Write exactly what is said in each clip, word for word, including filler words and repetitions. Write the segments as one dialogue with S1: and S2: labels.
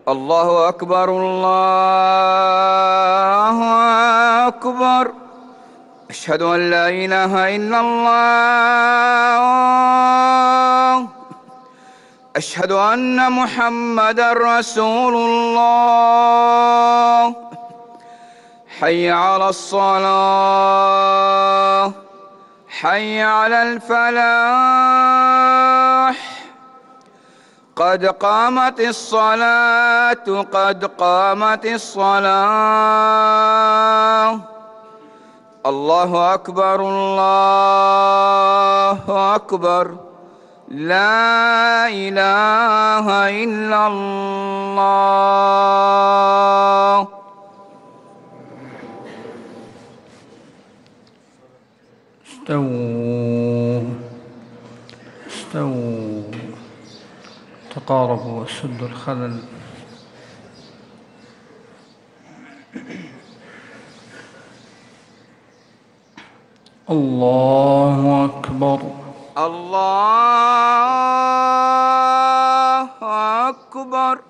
S1: الله أكبر الله أكبر. أشهد أن لا إله إلا الله. أشهد أن محمدًا رسول الله. حي على الصلاة، حي على الفلاح. قد قامت الصلاة، قد قامت الصلاة. الله أكبر الله أكبر. لا إله إلا الله.
S2: استووا استووا تقاربوا وسدوا الخلل. الله أكبر
S1: الله أكبر.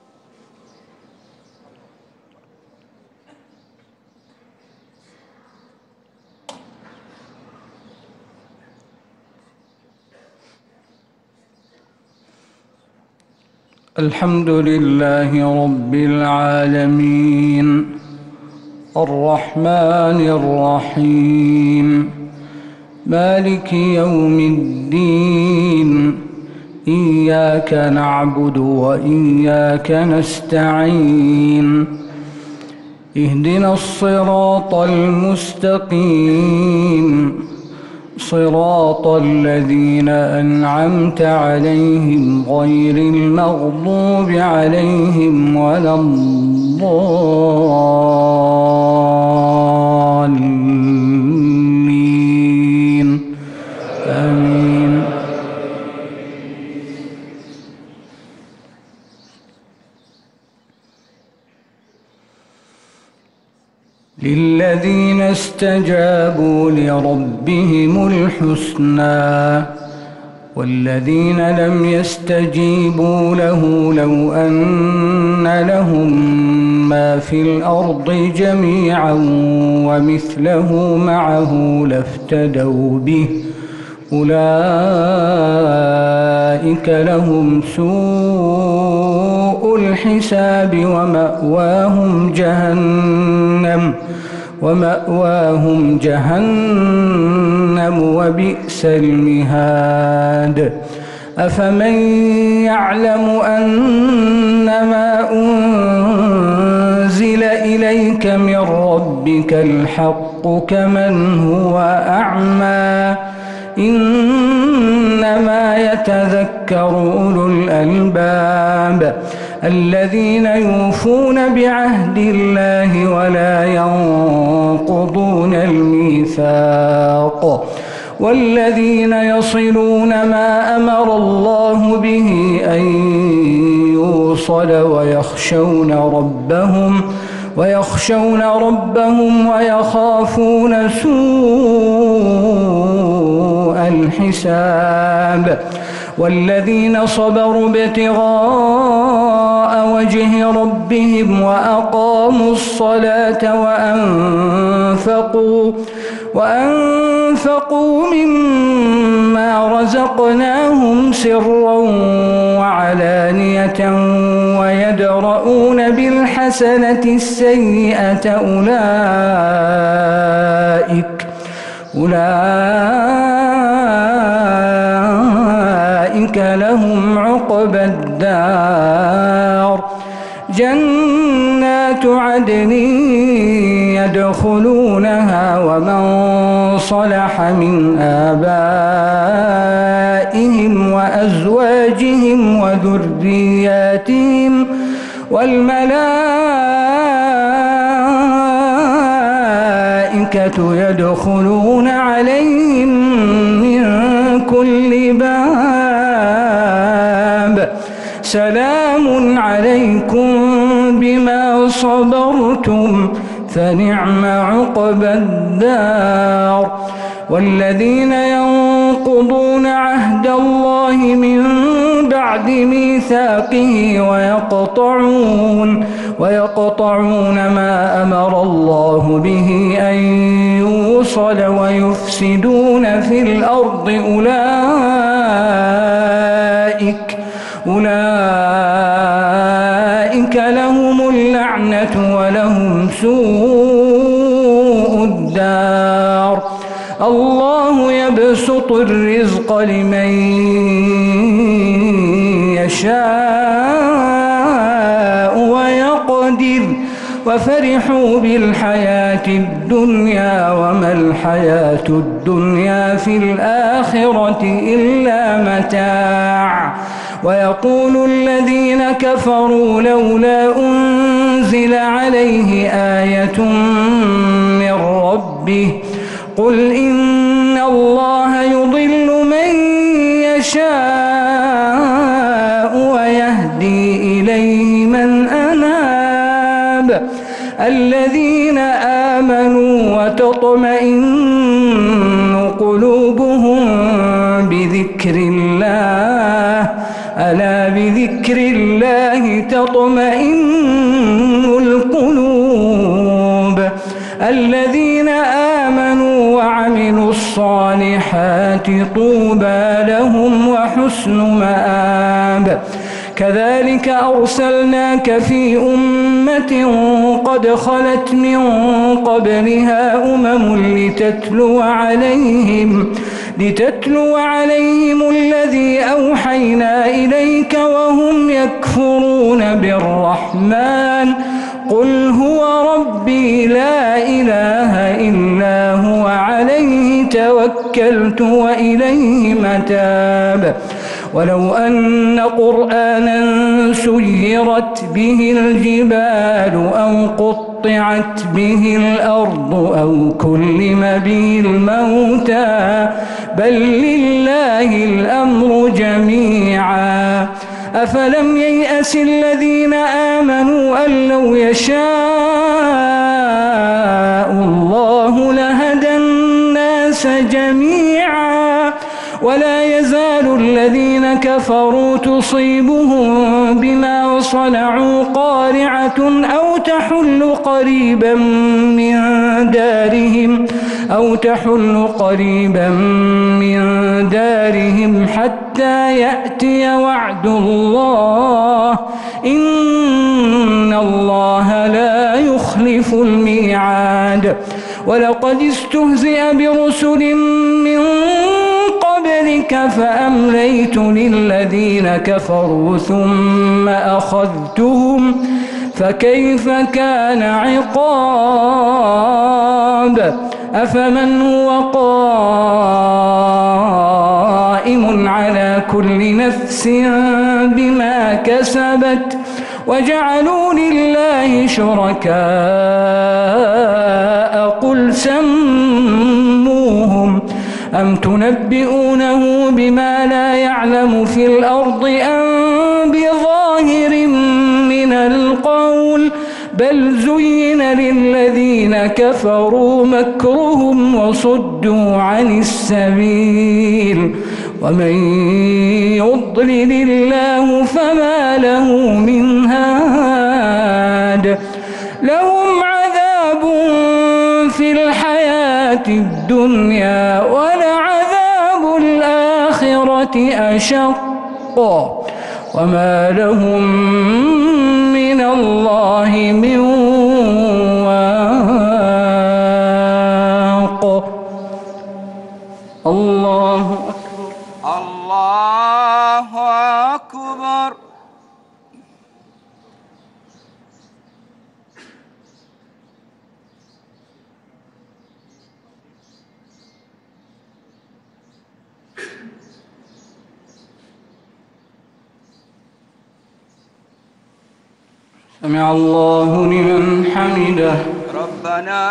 S2: الحمد لله رب العالمين الرحمن الرحيم مالك يوم الدين. إياك نعبد وإياك نستعين. اهدنا الصراط المستقيم صراط الذين أنعمت عليهم غير المغضوب عليهم ولا الضالين. آمين. للذين استجابوا لربهم الحسنى والذين لم يستجيبوا له لو أن لهم ما في الأرض جميعا ومثله معه لافتدوا به أولئك لهم سوء الحساب ومأواهم جهنم ومأواهم جهنم وبئس المهاد. أفمن يعلم أنما أنزل إليك من ربك الحق كمن هو أعمى إنما يتذكر أولو الألباب الذين يوفون بعهد الله ولا ينقضون الميثاق والذين يصلون ما أمر الله به أن يوصل ويخشون ربهم ويخشون ربهم ويخافون سوء الحساب والذين صبروا ابتغاء وجه ربهم وأقاموا الصلاة وأنفقوا وأنفقوا مما رزقناهم سرا وعلانية ويدرؤون بالحسنة السيئة أولئك أولئك لهم عقبى الدار جنات عدن يدخلونها ومن صلح من آبائهم وأزواجهم وذرياتهم والملائكة يدخلون عليهم من كل باب سلام عليكم بما صبرتم فنعم عقبى الدار. والذين ينقضون عهد الله من بعد ميثاقه ويقطعون ويقطعون ما أمر الله به أن يوصل ويفسدون في الأرض أولئك أولئك لهم اللعنة ولهم سوء الدار. الله يبسط الرزق لمن يشاء ويقدر وفرحوا بالحياة الدنيا وما الحياة الدنيا في الآخرة إلا متاع. ويقول الذين كفروا لولا أنزل عليه آية من ربه قل إن الله يضل من يشاء ويهدي إليه من أناب الذين آمنوا وتطمئن قلوبهم بذكر الله ألا بذكر الله تطمئن القلوب. الذين آمنوا وعملوا الصالحات طوبى لهم وحسن مآب. كذلك أرسلناك في أمة قد خلت من قبلها أمم لتتلو عليهم لتتلو عليهم الذي أوحينا إليك وهم يكفرون بالرحمن قل هو ربي لا إله إلا هو عليه توكلت وإليه متاب. ولو أن قرآنا سيرت به الجبال أو قطعت به الأرض أو كلم به الموتى بل لله الأمر جميعا أفلم ييأس الذين آمنوا أن لو يشاء الله لهدى الناس جميعا ولا يزال الذين كفروا تصيبهم بما صنعوا قارعة أو تحل قريبا من دارهم أو تحل قريبا من دارهم حتى يأتي وعد الله إن الله لا يخلف الميعاد. ولقد استهزئ برسل من قبلك فأمليت للذين كفروا ثم أخذتهم فكيف كان عقاب. أفمن هو قائم على كل نفس بما كسبت وجعلوا لله شركاء قل سموهم أم تنبئونه بما لا يعلم في الأرض أم بظاهر من القول بل زين للذين كفروا مكرهم وصدوا عن السبيل ومن يضلل الله فما له من هاد. لهم عذاب في الحياة الدنيا ولعذاب الآخرة أشق وما لهم من الله من واق. الله أكبر.
S1: الله أكبر.
S2: سمع الله لمن حمده.
S1: ربنا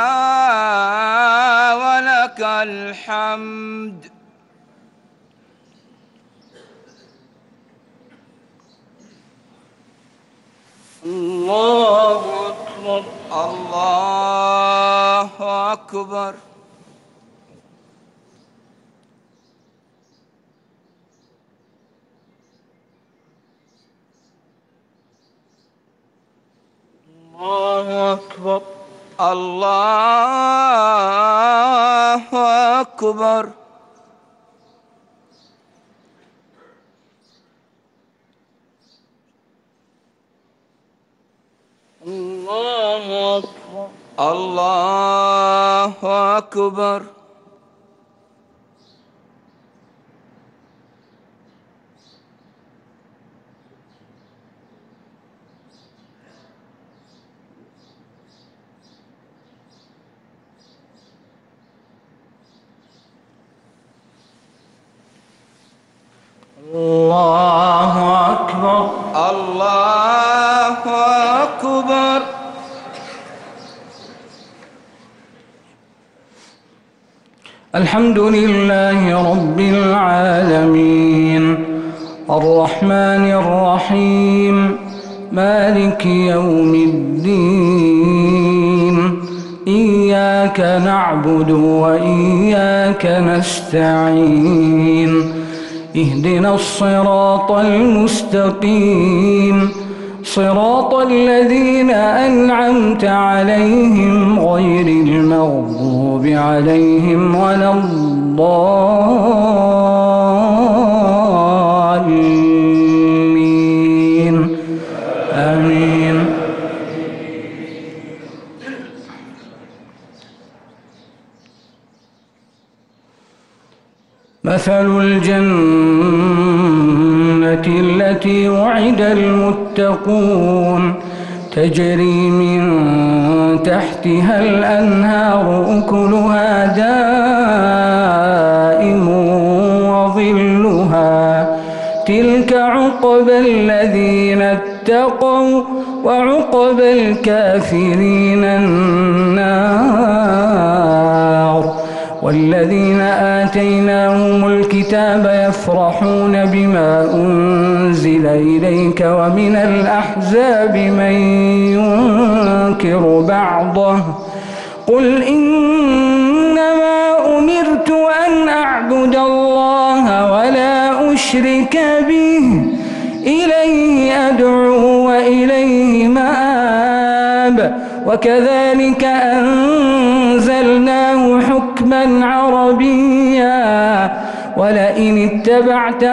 S1: ولك الحمد.
S2: الله أكبر.
S1: الله أكبر.
S2: أكبر.
S1: الله أكبر.
S2: الله أكبر.
S1: الله أكبر.
S2: الله أكبر.
S1: الله أكبر.
S2: الحمد لله رب العالمين الرحمن الرحيم مالك يوم الدين إياك نعبد وإياك نستعين اهدنا الصراط المستقيم صراط الذين أنعمت عليهم غير المغضوب عليهم ولا الضالين آمين. مثل الجنة التي وعد المتقون تجري من تحتها الأنهار أكلها دائم وظلها تلك عقبى الذين اتقوا وعقبى الكافرين النار. والذين آتيناهم الكتاب يفرحون بما أنزل إليك ومن الأحزاب من ينكر بعضه قل إنما أمرت أن أعبد الله ولا أشرك به إليه أدعو وإليه مآب. وكذلك أنزلناه حكما عربيا ولئن اتبعت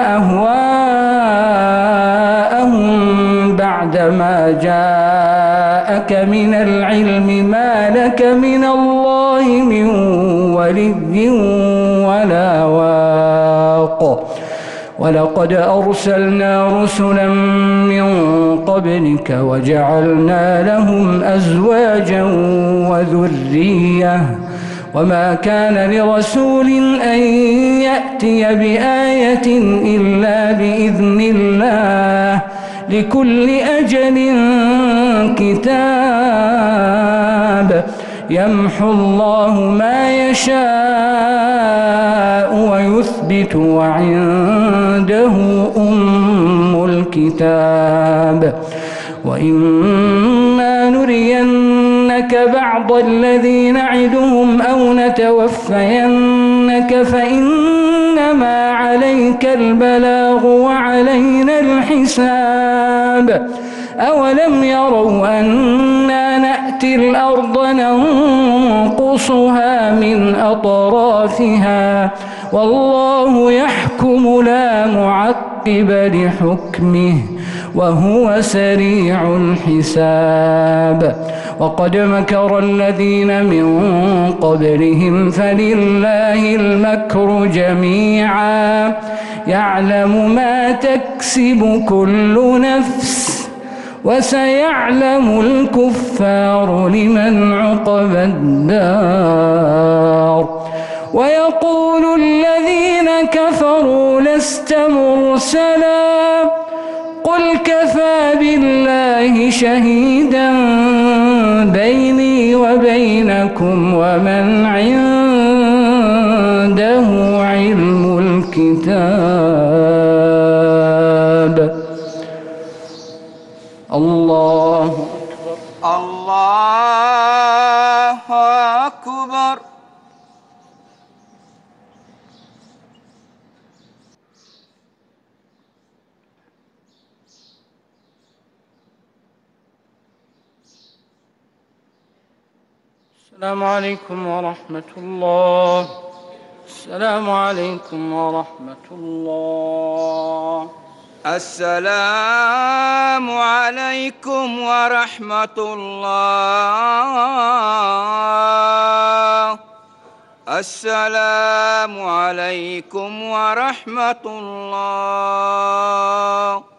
S2: أهواءهم بعدما جاءك من العلم ما لك من الله من ولي ولا واق. ولقد أرسلنا رسلا من قبلك وجعلنا لهم أزواجا وذرية وما كان لرسول أن يأتي بآية إلا بإذن الله لكل أجل كتاب يمحو الله ما يشاء ويثبت وعنده أم الكتاب. وإما نرينك بعض الذي نعدهم أو نتوفينك فإنما عليك البلاغ وعلينا الحساب. أولم يروا أنا نأتي الأرض ننقصها من أطرافها والله يحكم لا معقب لحكمه وهو سريع الحساب. وقد مكر الذين من قبلهم فلله المكر جميعا يعلم ما تكسب كل نفس وسيعلم الكفار لمن عقبى الدار. ويقول الذين كفروا لست مرسلا قل كفى بالله شهيدا بيني وبينكم ومن عنده علم الكتاب. الله أكبر.
S1: الله أكبر.
S2: السلام عليكم ورحمة الله. السلام عليكم ورحمة الله.
S1: السلام عليكم ورحمة الله. السلام عليكم ورحمة الله.